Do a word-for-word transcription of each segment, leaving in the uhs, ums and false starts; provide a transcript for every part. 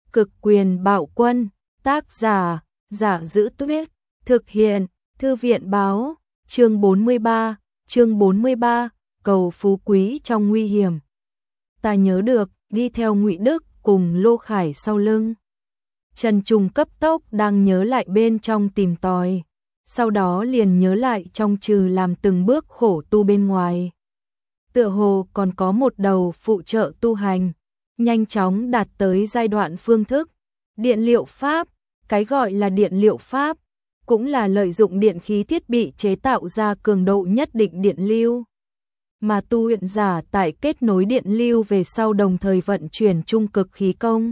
Cực quyền bạo quân, tác giả, Giả Giữ Tuyết, thực hiện, Thư viện báo, chương bốn mươi ba, chương bốn mươi ba, cầu phú quý trong nguy hiểm. Ta nhớ được, đi theo Ngụy Đức cùng Lô Khải sau lưng. Trần Trùng cấp tốc đang nhớ lại bên trong tìm tòi, sau đó liền nhớ lại trong trừ làm từng bước khổ tu bên ngoài. Tựa hồ còn có một đầu phụ trợ tu hành, nhanh chóng đạt tới giai đoạn phương thức, điện liệu pháp. Cái gọi là điện liệu pháp, cũng là lợi dụng điện khí thiết bị chế tạo ra cường độ nhất định điện lưu. Mà tu luyện giả tại kết nối điện lưu về sau đồng thời vận chuyển trung cực khí công.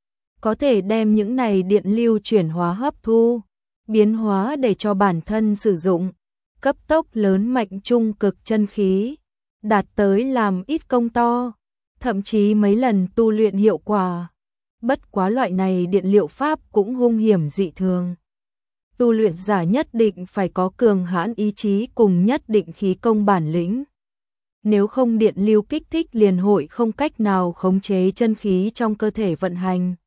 Có thể đem những này điện lưu chuyển hóa hấp thu, biến hóa để cho bản thân sử dụng, cấp tốc lớn mạnh trung cực chân khí, đạt tới làm ít công to, thậm chí mấy lần tu luyện hiệu quả. Bất quá loại này điện liệu pháp cũng hung hiểm dị thường. Tu luyện giả nhất định phải có cường hãn ý chí cùng nhất định khí công bản lĩnh. Nếu không điện lưu kích thích liền hội không cách nào khống chế chân khí trong cơ thể vận hành.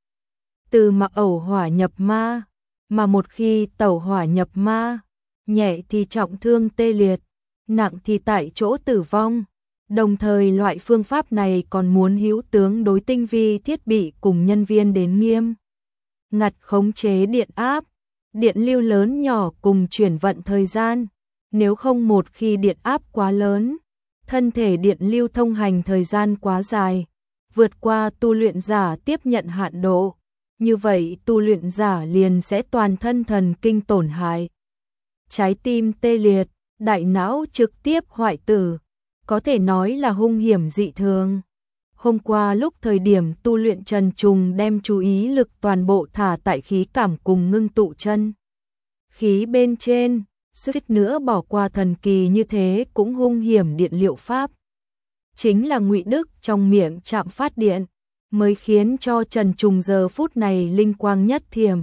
Từ mà ẩu hỏa nhập ma, mà một khi tẩu hỏa nhập ma, nhẹ thì trọng thương tê liệt, nặng thì tại chỗ tử vong. Đồng thời loại phương pháp này còn muốn hữu tướng đối tinh vi thiết bị cùng nhân viên đến nghiêm ngặt khống chế điện áp, điện lưu lớn nhỏ cùng chuyển vận thời gian. Nếu không một khi điện áp quá lớn, thân thể điện lưu thông hành thời gian quá dài, vượt qua tu luyện giả tiếp nhận hạn độ, như vậy tu luyện giả liền sẽ toàn thân thần kinh tổn hại, trái tim tê liệt, đại não trực tiếp hoại tử. Có thể nói là hung hiểm dị thường. Hôm qua lúc thời điểm tu luyện Trần Trùng đem chú ý lực toàn bộ thả tại khí cảm cùng ngưng tụ chân khí bên trên, suýt nữa bỏ qua thần kỳ như thế cũng hung hiểm điện liệu pháp. Chính là Ngụy Đức trong miệng chạm phát điện, mới khiến cho Trần Trùng giờ phút này linh quang nhất thiểm.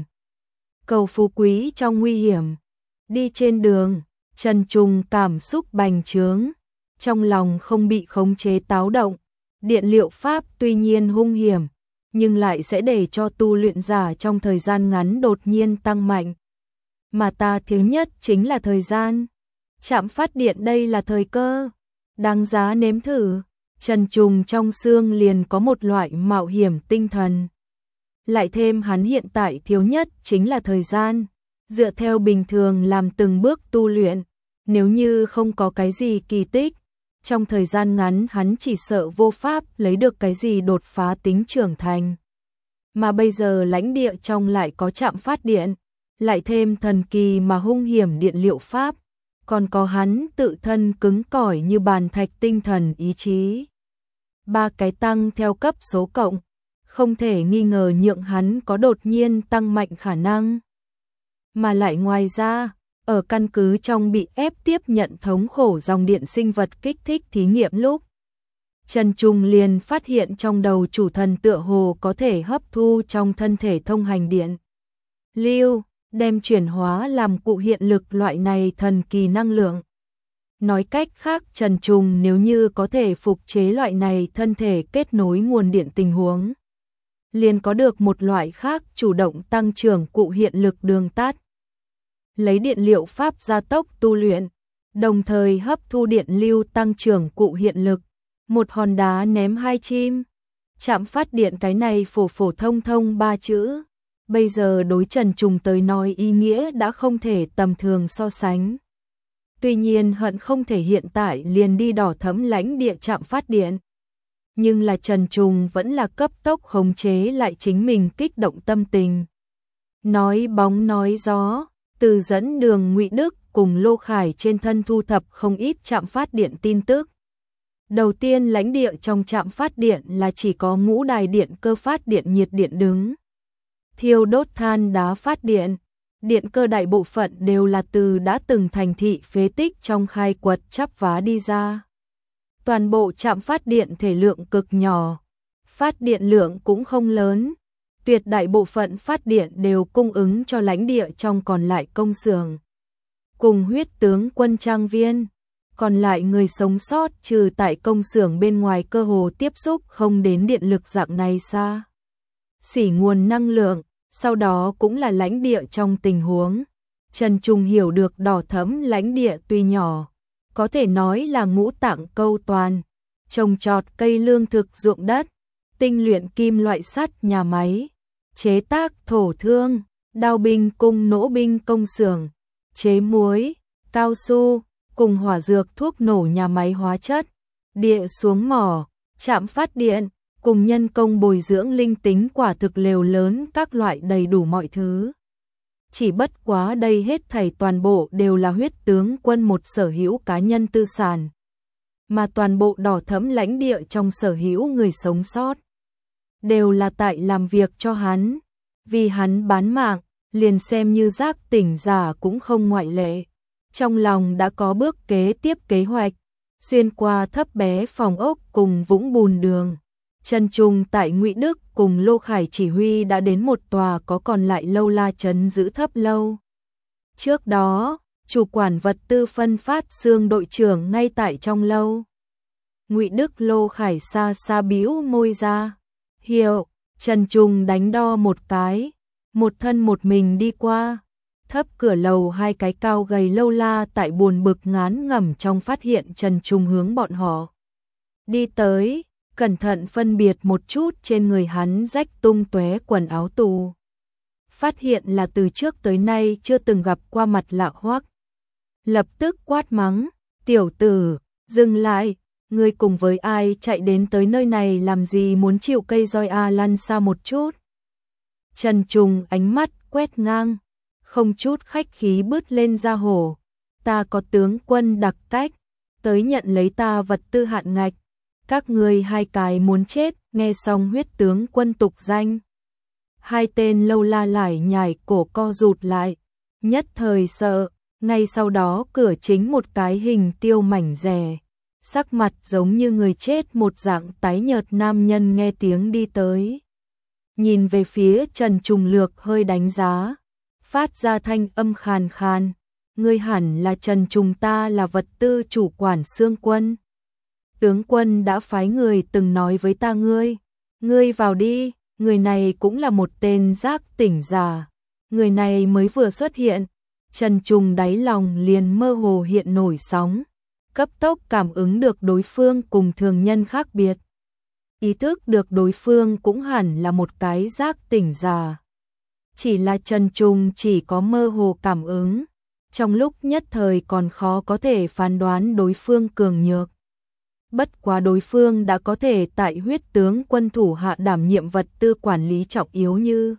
Cầu phú quý trong nguy hiểm. Đi trên đường, Trần Trùng cảm xúc bành trướng, trong lòng không bị khống chế táo động. Điện liệu pháp tuy nhiên hung hiểm, nhưng lại sẽ để cho tu luyện giả trong thời gian ngắn đột nhiên tăng mạnh. Mà ta thiếu nhất chính là thời gian. Chạm phát điện đây là thời cơ, đáng giá nếm thử. Trần Trùng trong xương liền có một loại mạo hiểm tinh thần. Lại thêm hắn hiện tại thiếu nhất chính là thời gian. Dựa theo bình thường làm từng bước tu luyện, nếu như không có cái gì kỳ tích, trong thời gian ngắn hắn chỉ sợ vô pháp lấy được cái gì đột phá tính trưởng thành. Mà bây giờ lãnh địa trong lại có trạm phát điện, lại thêm thần kỳ mà hung hiểm điện liệu pháp, còn có hắn tự thân cứng cỏi như bàn thạch tinh thần ý chí. Ba cái tăng theo cấp số cộng, không thể nghi ngờ nhượng hắn có đột nhiên tăng mạnh khả năng. Mà lại ngoài ra, ở căn cứ trong bị ép tiếp nhận thống khổ dòng điện sinh vật kích thích thí nghiệm lúc, Trần Trùng liền phát hiện trong đầu chủ thần tựa hồ có thể hấp thu trong thân thể thông hành điện lưu, đem chuyển hóa làm cụ hiện lực loại này thần kỳ năng lượng. Nói cách khác, Trần Trùng nếu như có thể phục chế loại này thân thể kết nối nguồn điện tình huống, liền có được một loại khác chủ động tăng trưởng cụ hiện lực đường tắt. Lấy điện liệu pháp gia tốc tu luyện, đồng thời hấp thu điện lưu tăng trưởng cụ hiện lực, một hòn đá ném hai chim. Chạm phát điện cái này phổ phổ thông thông ba chữ, bây giờ đối Trần Trùng tới nói ý nghĩa đã không thể tầm thường so sánh. Tuy nhiên hận không thể hiện tại liền đi đỏ thẫm lãnh địa chạm phát điện. Nhưng là Trần Trùng vẫn là cấp tốc khống chế lại chính mình kích động tâm tình. Nói bóng nói gió, từ dẫn đường Ngụy Đức cùng Lô Khải trên thân thu thập không ít trạm phát điện tin tức. Đầu tiên lãnh địa trong trạm phát điện là chỉ có ngũ đài điện cơ phát điện nhiệt điện đứng. Thiêu đốt than đá phát điện, điện cơ đại bộ phận đều là từ đã từng thành thị phế tích trong khai quật chắp vá đi ra. Toàn bộ trạm phát điện thể lượng cực nhỏ, phát điện lượng cũng không lớn. Tuyệt đại bộ phận phát điện đều cung ứng cho lãnh địa trong còn lại công xưởng. Cùng huyết tướng quân trang viên, còn lại người sống sót trừ tại công xưởng bên ngoài cơ hồ tiếp xúc không đến điện lực dạng này xa. xỉ nguồn năng lượng, sau đó cũng là lãnh địa trong tình huống. Trần Trùng hiểu được đỏ thẫm lãnh địa tuy nhỏ, có thể nói là ngũ tạng câu toàn, trồng trọt cây lương thực ruộng đất, tinh luyện kim loại sắt nhà máy, chế tác thổ thương, đao binh cung nỗ binh công xưởng, chế muối, cao su, cùng hỏa dược thuốc nổ nhà máy hóa chất, địa xuống mỏ, trạm phát điện, cùng nhân công bồi dưỡng linh tính quả thực lều lớn các loại đầy đủ mọi thứ. Chỉ bất quá đây hết thảy toàn bộ đều là huyết tướng quân một sở hữu cá nhân tư sản, mà toàn bộ đỏ thẫm lãnh địa trong sở hữu người sống sót đều là tại làm việc cho hắn, vì hắn bán mạng, liền xem như giác tỉnh giả cũng không ngoại lệ. Trong lòng đã có bước kế tiếp kế hoạch, xuyên qua thấp bé phòng ốc cùng vũng bùn đường. Trần Trùng tại Ngụy Đức cùng Lô Khải chỉ huy đã đến một tòa có còn lại lâu la trấn giữ thấp lâu. Trước đó, chủ quản vật tư phân phát xương đội trưởng ngay tại trong lâu. Ngụy Đức Lô Khải xa xa bĩu môi ra. Hiệu, Trần Trùng đánh đo một cái, một thân một mình đi qua. Thấp cửa lầu hai cái cao gầy lâu la tại buồn bực ngán ngẩm trong phát hiện Trần Trùng hướng bọn họ đi tới, cẩn thận phân biệt một chút trên người hắn rách tung tóe quần áo tù. Phát hiện là từ trước tới nay chưa từng gặp qua mặt lạ hoắc. Lập tức quát mắng, tiểu tử, dừng lại, ngươi cùng với ai chạy đến tới nơi này làm gì, muốn chịu cây roi a, lăn xa một chút. Trần Trùng ánh mắt quét ngang, không chút khách khí bứt lên ra hổ, ta có tướng quân đặc cách, tới nhận lấy ta vật tư hạn ngạch, các ngươi hai cái muốn chết. Nghe xong huyết tướng quân tục danh, hai tên lâu la lải nhải cổ co rụt lại, nhất thời sợ. Ngay sau đó cửa chính một cái hình tiêu mảnh rẻ, sắc mặt giống như người chết một dạng tái nhợt nam nhân nghe tiếng đi tới, nhìn về phía Trần Trùng lược hơi đánh giá, phát ra thanh âm khàn khàn, ngươi hẳn là Trần Trùng, ta là vật tư chủ quản Xương Quân. Tướng quân đã phái người từng nói với ta ngươi, ngươi vào đi. Người này cũng là một tên giác tỉnh giả, người này mới vừa xuất hiện, Trần Trùng đáy lòng liền mơ hồ hiện nổi sóng, cấp tốc cảm ứng được đối phương cùng thường nhân khác biệt, ý thức được đối phương cũng hẳn là một cái giác tỉnh giả. Chỉ là Trần Trùng chỉ có mơ hồ cảm ứng, trong lúc nhất thời còn khó có thể phán đoán đối phương cường nhược. Bất quá đối phương đã có thể tại huyết tướng quân thủ hạ đảm nhiệm vật tư quản lý trọng yếu như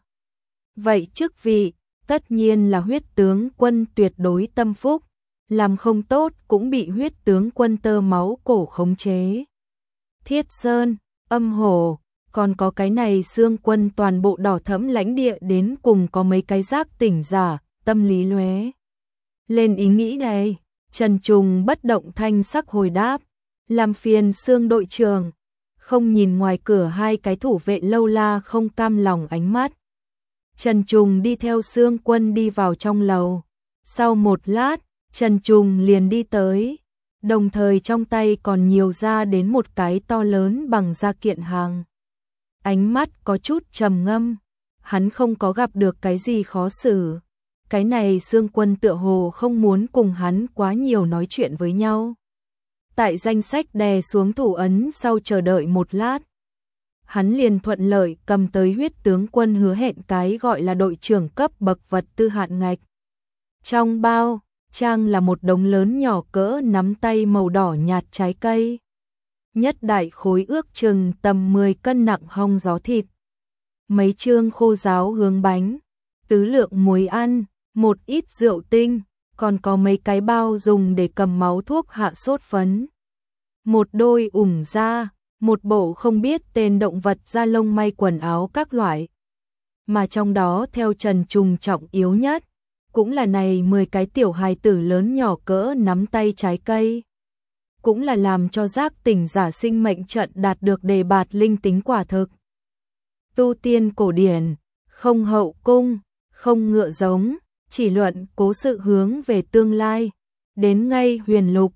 vậy chức vị, tất nhiên là huyết tướng quân tuyệt đối tâm phúc, làm không tốt cũng bị huyết tướng quân tơ máu cổ khống chế. Thiết Sơn, Âm Hổ, còn có cái này Xương Quân, toàn bộ đỏ thẫm lãnh địa đến cùng có mấy cái giác tỉnh giả, tâm lý lóe lên ý nghĩ này. Trần Trùng bất động thanh sắc hồi đáp, làm phiền Xương đội trưởng. Không nhìn ngoài cửa hai cái thủ vệ lâu la không cam lòng ánh mắt, Trần Trùng đi theo Xương Quân đi vào trong lầu. Sau một lát, Trần Trùng liền đi tới, đồng thời trong tay còn nhiều ra đến một cái to lớn bằng da kiện hàng. Ánh mắt có chút trầm ngâm, hắn không có gặp được cái gì khó xử. Cái này Xương Quân tựa hồ không muốn cùng hắn quá nhiều nói chuyện với nhau. Tại danh sách đè xuống thủ ấn sau chờ đợi một lát, hắn liền thuận lợi cầm tới huyết tướng quân hứa hẹn cái gọi là đội trưởng cấp bậc vật tư hạn ngạch. Trong bao, trang là một đống lớn nhỏ cỡ nắm tay màu đỏ nhạt trái cây. Nhất đại khối ước chừng tầm mười cân nặng hong gió thịt. Mấy chương khô ráo hướng bánh, tứ lượng muối ăn, một ít rượu tinh, còn có mấy cái bao dùng để cầm máu thuốc hạ sốt phấn. Một đôi ủng da, một bộ không biết tên động vật da lông may quần áo các loại. Mà trong đó theo Trần Trùng trọng yếu nhất, cũng là này mười cái tiểu hài tử lớn nhỏ cỡ nắm tay trái cây. Cũng là làm cho giác tỉnh giả sinh mệnh trận đạt được đề bạt linh tính quả thực. Tu tiên cổ điển, không hậu cung, không ngựa giống, chỉ luận cố sự hướng về tương lai. Đến ngay huyền lục,